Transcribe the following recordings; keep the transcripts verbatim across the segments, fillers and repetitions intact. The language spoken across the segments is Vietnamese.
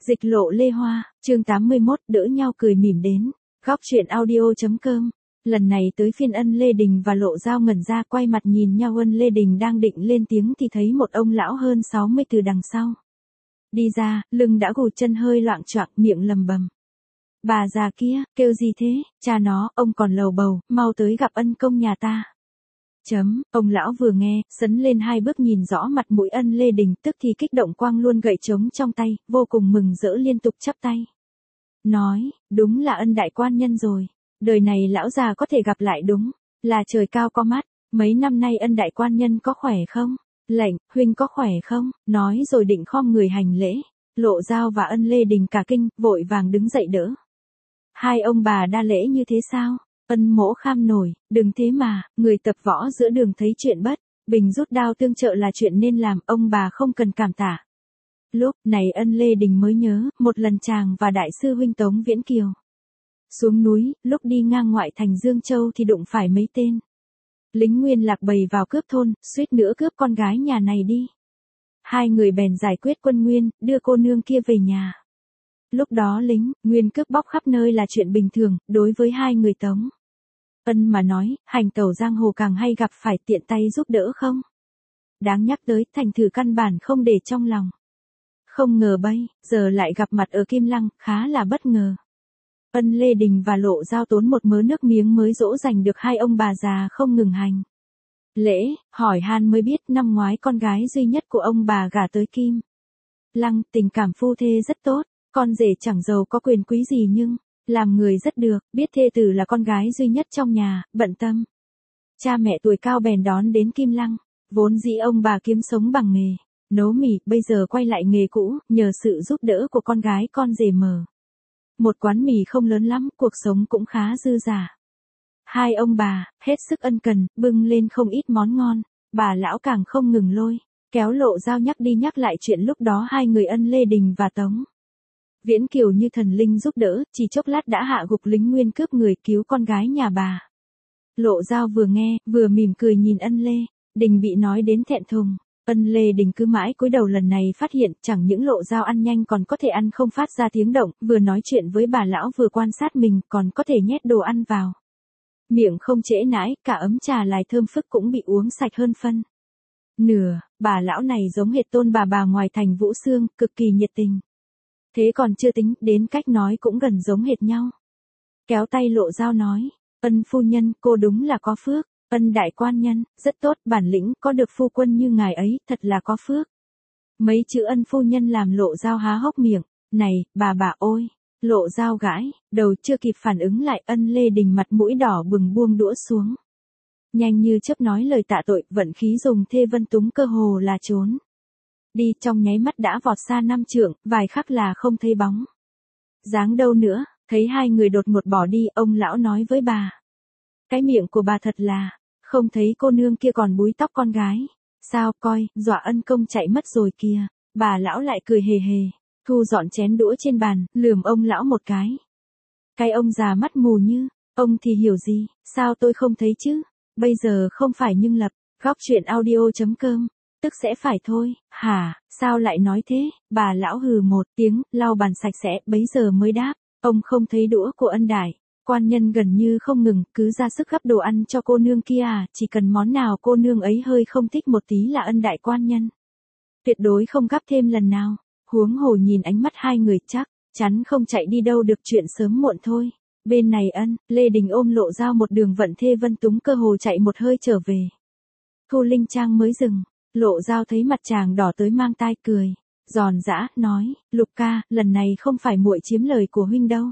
Dịch Lộ Lê Hoa, chương tám mươi mốt, đỡ nhau cười mỉm đến. Góc truyện audio.com. Lần này tới phiên Ân Lê Đình và Lộ Dao ngẩn ra, quay mặt nhìn nhau. Ân Lê Đình đang định lên tiếng thì thấy một ông lão hơn sáu mươi từ đằng sau đi ra, lưng đã gù, chân hơi loạng choạng, miệng lầm bầm. Bà già kia, kêu gì thế, cha nó, ông còn lầu bầu, mau tới gặp ân công nhà ta. Chấm, ông lão vừa nghe, sấn lên hai bước nhìn rõ mặt mũi Ân Lê Đình, tức thì kích động quang luôn gậy trống trong tay, vô cùng mừng rỡ liên tục chắp tay. Nói, đúng là Ân đại quan nhân rồi, đời này lão già có thể gặp lại đúng, là trời cao có mắt, mấy năm nay Ân đại quan nhân có khỏe không? Lệnh, huynh có khỏe không? Nói rồi định khom người hành lễ. Lộ Dao và Ân Lê Đình cả kinh, vội vàng đứng dậy đỡ. Hai ông bà đa lễ như thế sao? Ân mỗ kham nổi, đừng thế mà, người tập võ giữa đường thấy chuyện bất bình rút đao tương trợ là chuyện nên làm, ông bà không cần cảm tạ. Lúc này Ân Lê Đình mới nhớ, một lần chàng và đại sư huynh Tống Viễn Kiều xuống núi, lúc đi ngang ngoại thành Dương Châu thì đụng phải mấy tên lính Nguyên Lạc bày vào cướp thôn, suýt nữa cướp con gái nhà này đi. Hai người bèn giải quyết quân Nguyên, đưa cô nương kia về nhà. Lúc đó lính Nguyên cướp bóc khắp nơi là chuyện bình thường, đối với hai người Tống Ân mà nói, hành tẩu giang hồ càng hay gặp phải, tiện tay giúp đỡ không đáng nhắc tới, thành thử căn bản không để trong lòng. Không ngờ bây giờ lại gặp mặt ở Kim Lăng, khá là bất ngờ. Ân Lê Đình và Lộ Dao tốn một mớ nước miếng mới dỗ dành được hai ông bà già không ngừng hành lễ, hỏi han mới biết năm ngoái con gái duy nhất của ông bà gả tới Kim Lăng, tình cảm phu thê rất tốt, con rể chẳng giàu có quyền quý gì nhưng làm người rất được, biết thê tử là con gái duy nhất trong nhà, bận tâm. Cha mẹ tuổi cao bèn đón đến Kim Lăng, vốn dĩ ông bà kiếm sống bằng nghề nấu mì, bây giờ quay lại nghề cũ, nhờ sự giúp đỡ của con gái con rể mở một quán mì không lớn lắm, cuộc sống cũng khá dư dả. Hai ông bà, hết sức ân cần, bưng lên không ít món ngon, bà lão càng không ngừng lôi kéo Lộ Dao nhắc đi nhắc lại chuyện lúc đó hai người Ân Lê Đình và Tống Viễn Kiều như thần linh giúp đỡ, chỉ chốc lát đã hạ gục lính Nguyên cướp người, cứu con gái nhà bà. Lộ Dao vừa nghe, vừa mỉm cười nhìn Ân Lê Đình bị nói đến thẹn thùng. Ân Lê Đình cứ mãi cúi đầu, lần này phát hiện chẳng những Lộ Dao ăn nhanh còn có thể ăn không phát ra tiếng động, vừa nói chuyện với bà lão vừa quan sát mình, còn có thể nhét đồ ăn vào miệng không trễ nãi, cả ấm trà lại thơm phức cũng bị uống sạch hơn phân nửa. Bà lão này giống hệt tôn bà bà ngoài thành Vũ Xương, cực kỳ nhiệt tình. Thế còn chưa tính, đến cách nói cũng gần giống hệt nhau. Kéo tay Lộ Dao nói, Ân phu nhân, cô đúng là có phước. Ân đại quan nhân, rất tốt, bản lĩnh, có được phu quân như ngài ấy, thật là có phước. Mấy chữ Ân phu nhân làm Lộ Dao há hốc miệng. Này, bà bà ôi. Lộ Dao gãi đầu, chưa kịp phản ứng lại, Ân Lê Đình mặt mũi đỏ bừng buông đũa xuống. Nhanh như chớp nói lời tạ tội, vận khí dùng thê vân túng cơ hồ là trốn đi, trong nháy mắt đã vọt xa năm trượng, vài khắc là không thấy bóng dáng đâu nữa. Thấy hai người đột ngột bỏ đi, ông lão nói với bà, cái miệng của bà thật là, không thấy cô nương kia còn búi tóc con gái sao, coi, dọa ân công chạy mất rồi kìa. Bà lão lại cười hề hề, thu dọn chén đũa trên bàn, lườm ông lão một cái. Cái ông già mắt mù như, ông thì hiểu gì, sao tôi không thấy chứ, bây giờ không phải nhưng lập, góc truyện audio.com, tức sẽ phải thôi, hả, sao lại nói thế, bà lão hừ một tiếng, lau bàn sạch sẽ, bấy giờ mới đáp, ông không thấy đũa của Ân đại quan nhân gần như không ngừng, cứ ra sức gắp đồ ăn cho cô nương kia à, chỉ cần món nào cô nương ấy hơi không thích một tí là Ân đại quan nhân tuyệt đối không gắp thêm lần nào. Huống hồ nhìn ánh mắt hai người, chắc chắn không chạy đi đâu được, chuyện sớm muộn thôi. Bên này Ân Lê Đình ôm Lộ Dao một đường vận thê vân túng, cơ hồ chạy một hơi trở về Thu Linh Trang mới dừng. Lộ Dao thấy mặt chàng đỏ tới mang tai, cười giòn giã, nói, Lục ca, lần này không phải muội chiếm lời của huynh đâu.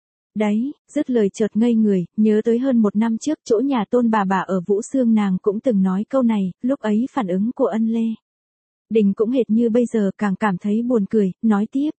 Đấy, dứt lời chợt ngây người, nhớ tới hơn một năm trước chỗ nhà tôn bà bà ở Vũ Xương, nàng cũng từng nói câu này, lúc ấy phản ứng của Ân Lê Đình cũng hệt như bây giờ, càng cảm thấy buồn cười, nói tiếp.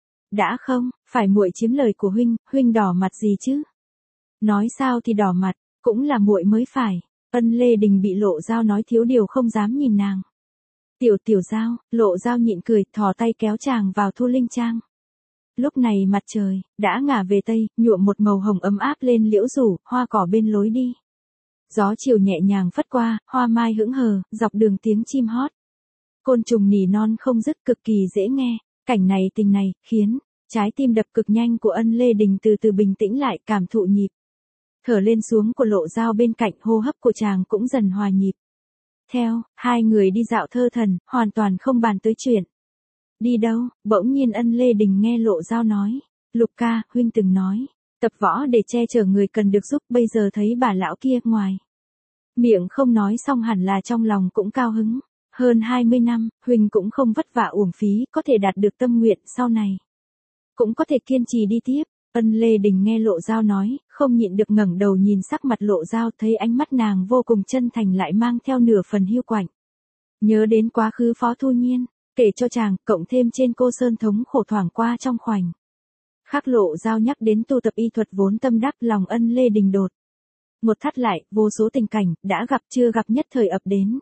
Đã không, phải muội chiếm lời của huynh, huynh đỏ mặt gì chứ? Nói sao thì đỏ mặt, cũng là muội mới phải. Ân Lê Đình bị Lộ Dao nói thiếu điều không dám nhìn nàng. Tiểu tiểu Dao, Lộ Dao nhịn cười, thò tay kéo chàng vào Thu Linh Trang. Lúc này mặt trời đã ngả về tây, nhuộm một màu hồng ấm áp lên liễu rủ, hoa cỏ bên lối đi. Gió chiều nhẹ nhàng phất qua, hoa mai hững hờ, dọc đường tiếng chim hót. Côn trùng nỉ non không dứt, cực kỳ dễ nghe. Cảnh này tình này, khiến trái tim đập cực nhanh của Ân Lê Đình từ từ bình tĩnh lại, cảm thụ nhịp thở lên xuống của Lộ Dao bên cạnh, hô hấp của chàng cũng dần hòa nhịp. Theo, hai người đi dạo thơ thần, hoàn toàn không bàn tới chuyện. Đi đâu, bỗng nhiên Ân Lê Đình nghe Lộ Dao nói. Lục ca, huynh từng nói, tập võ để che chở người cần được giúp, bây giờ thấy bà lão kia ngoài miệng không nói xong hẳn là trong lòng cũng cao hứng. Hơn hai mươi năm, huynh cũng không vất vả uổng phí, có thể đạt được tâm nguyện sau này. Cũng có thể kiên trì đi tiếp. Ân Lê Đình nghe Lộ Dao nói, không nhịn được ngẩng đầu nhìn sắc mặt Lộ Dao, thấy ánh mắt nàng vô cùng chân thành lại mang theo nửa phần hiu quạnh. Nhớ đến quá khứ Phó Thu Nhiên, kể cho chàng, cộng thêm trên cô sơn thống khổ thoảng qua trong khoảnh khắc Lộ Dao nhắc đến tu tập y thuật vốn tâm đắc, lòng Ân Lê Đình đột một thắt lại, vô số tình cảnh, đã gặp chưa gặp nhất thời ập đến.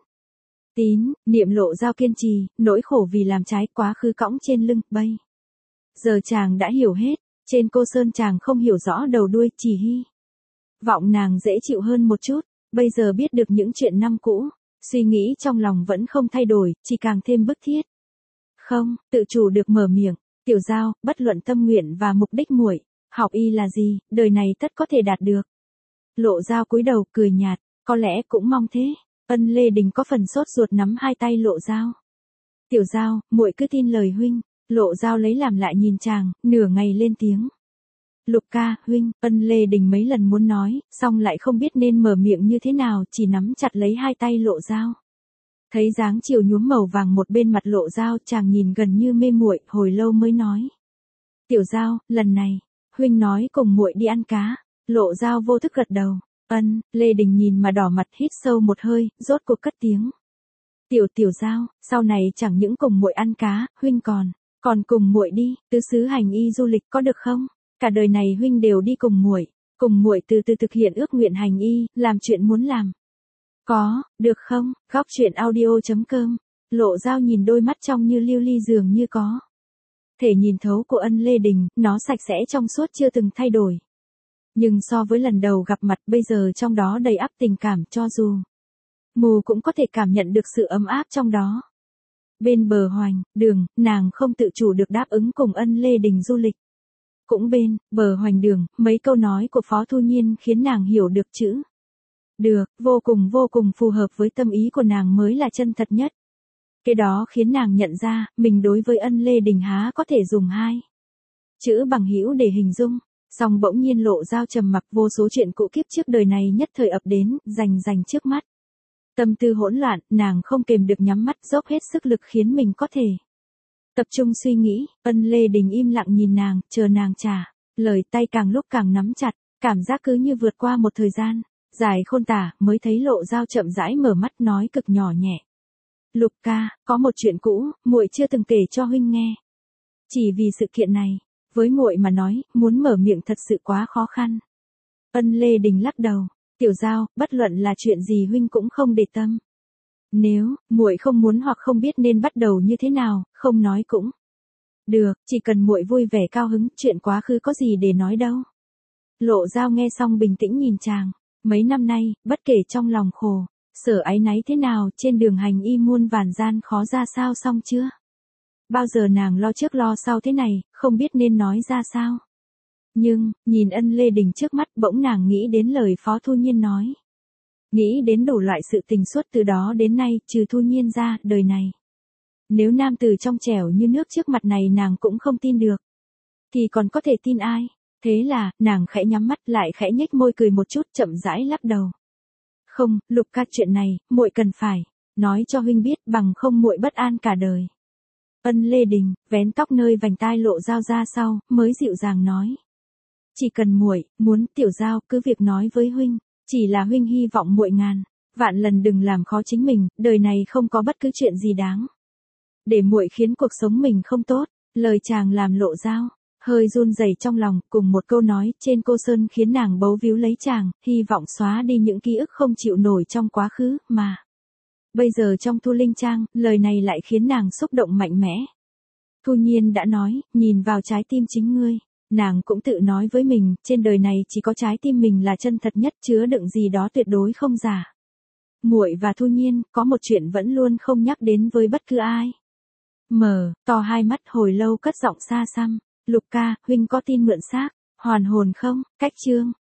Tín, niệm Lộ Dao kiên trì, nỗi khổ vì làm trái quá khứ cõng trên lưng, bây giờ chàng đã hiểu hết, trên cô sơn chàng không hiểu rõ đầu đuôi, chỉ hy vọng nàng dễ chịu hơn một chút, bây giờ biết được những chuyện năm cũ, suy nghĩ trong lòng vẫn không thay đổi, chỉ càng thêm bức thiết. Không, tự chủ được mở miệng, tiểu Dao, bất luận tâm nguyện và mục đích muội học y là gì, đời này tất có thể đạt được. Lộ Dao cúi đầu cười nhạt, có lẽ cũng mong thế. Ân Lê Đình có phần sốt ruột nắm hai tay Lộ Dao. Tiểu Dao, muội cứ tin lời huynh. Lộ Dao lấy làm lại nhìn chàng, nửa ngày lên tiếng. Lục ca, huynh. Ân Lê Đình mấy lần muốn nói, xong lại không biết nên mở miệng như thế nào, chỉ nắm chặt lấy hai tay Lộ Dao. Thấy dáng chiều nhuốm màu vàng một bên mặt Lộ Dao, chàng nhìn gần như mê muội, hồi lâu mới nói. Tiểu Dao, lần này, huynh nói cùng muội đi ăn cá. Lộ Dao vô thức gật đầu. Ân Lê Đình nhìn mà đỏ mặt, hít sâu một hơi, rốt cuộc cất tiếng. Tiểu tiểu Dao, sau này chẳng những cùng muội ăn cá, huynh còn còn cùng muội đi tứ xứ hành y du lịch có được không? Cả đời này huynh đều đi cùng muội, cùng muội từ từ thực hiện ước nguyện hành y, làm chuyện muốn làm. Có, được không? Góc truyện audio chấm com. Lộ Dao nhìn đôi mắt trong như lưu ly dường như có thể nhìn thấu của Ân Lê Đình, nó sạch sẽ trong suốt chưa từng thay đổi. Nhưng so với lần đầu gặp mặt, bây giờ trong đó đầy ắp tình cảm, cho dù mù cũng có thể cảm nhận được sự ấm áp trong đó. Bên bờ hoành đường, nàng không tự chủ được đáp ứng cùng Ân Lê Đình du lịch. Cũng bên bờ hoành đường, mấy câu nói của Phó Thu Nhiên khiến nàng hiểu được chữ được, vô cùng vô cùng phù hợp với tâm ý của nàng mới là chân thật nhất. Cái đó khiến nàng nhận ra, mình đối với Ân Lê Đình há có thể dùng hai chữ bằng hữu để hình dung. Song bỗng nhiên Lộ Dao trầm mặc, vô số chuyện cũ kiếp trước đời này nhất thời ập đến, rành rành trước mắt. Tâm tư hỗn loạn, nàng không kềm được nhắm mắt, dốc hết sức lực khiến mình có thể tập trung suy nghĩ. Ân Lê Đình im lặng nhìn nàng, chờ nàng trả lời, tay càng lúc càng nắm chặt, cảm giác cứ như vượt qua một thời gian dài khôn tả, mới thấy Lộ Dao chậm rãi mở mắt, nói cực nhỏ nhẹ. Lục ca, có một chuyện cũ, muội chưa từng kể cho huynh nghe. Chỉ vì sự kiện này, với muội mà nói, muốn mở miệng thật sự quá khó khăn. Ân Lê Đình lắc đầu. Tiểu Dao, bất luận là chuyện gì huynh cũng không để tâm. Nếu muội không muốn hoặc không biết nên bắt đầu như thế nào, không nói cũng được, chỉ cần muội vui vẻ cao hứng, chuyện quá khứ có gì để nói đâu. Lộ Dao nghe xong bình tĩnh nhìn chàng. Mấy năm nay, bất kể trong lòng khổ sở áy náy thế nào, trên đường hành y muôn vàn gian khó ra sao xong chưa? Bao giờ nàng lo trước lo sau thế này, không biết nên nói ra sao. Nhưng, nhìn Ân Lê Đình trước mắt, bỗng nàng nghĩ đến lời Phó Thu Nhiên nói. Nghĩ đến đủ loại sự tình suốt từ đó đến nay, trừ Thu Nhiên ra, đời này. Nếu nam tử trong trẻo như nước trước mặt này nàng cũng không tin được, thì còn có thể tin ai? Thế là, nàng khẽ nhắm mắt lại, khẽ nhếch môi cười một chút, chậm rãi lắc đầu. Không, Lục ca, chuyện này, muội cần phải nói cho huynh biết, bằng không muội bất an cả đời. Ân Lê Đình vén tóc nơi vành tai Lộ Dao ra sau, mới dịu dàng nói. Chỉ cần muội muốn, Tiểu Dao, cứ việc nói với huynh, chỉ là huynh hy vọng muội ngàn vạn lần đừng làm khó chính mình, đời này không có bất cứ chuyện gì đáng để muội khiến cuộc sống mình không tốt. Lời chàng làm Lộ Dao hơi run rẩy trong lòng, cùng một câu nói trên cô sơn khiến nàng bấu víu lấy chàng, hy vọng xóa đi những ký ức không chịu nổi trong quá khứ, mà bây giờ trong Thu Linh Trang, lời này lại khiến nàng xúc động mạnh mẽ. Thu Nhiên đã nói, nhìn vào trái tim chính ngươi. Nàng cũng tự nói với mình, trên đời này chỉ có trái tim mình là chân thật nhất, chứa đựng gì đó tuyệt đối không giả. Muội và Thu Nhiên, có một chuyện vẫn luôn không nhắc đến với bất cứ ai. Mở, to hai mắt hồi lâu cất giọng xa xăm. Lục ca, huynh có tin mượn xác, hoàn hồn không? Cách chương,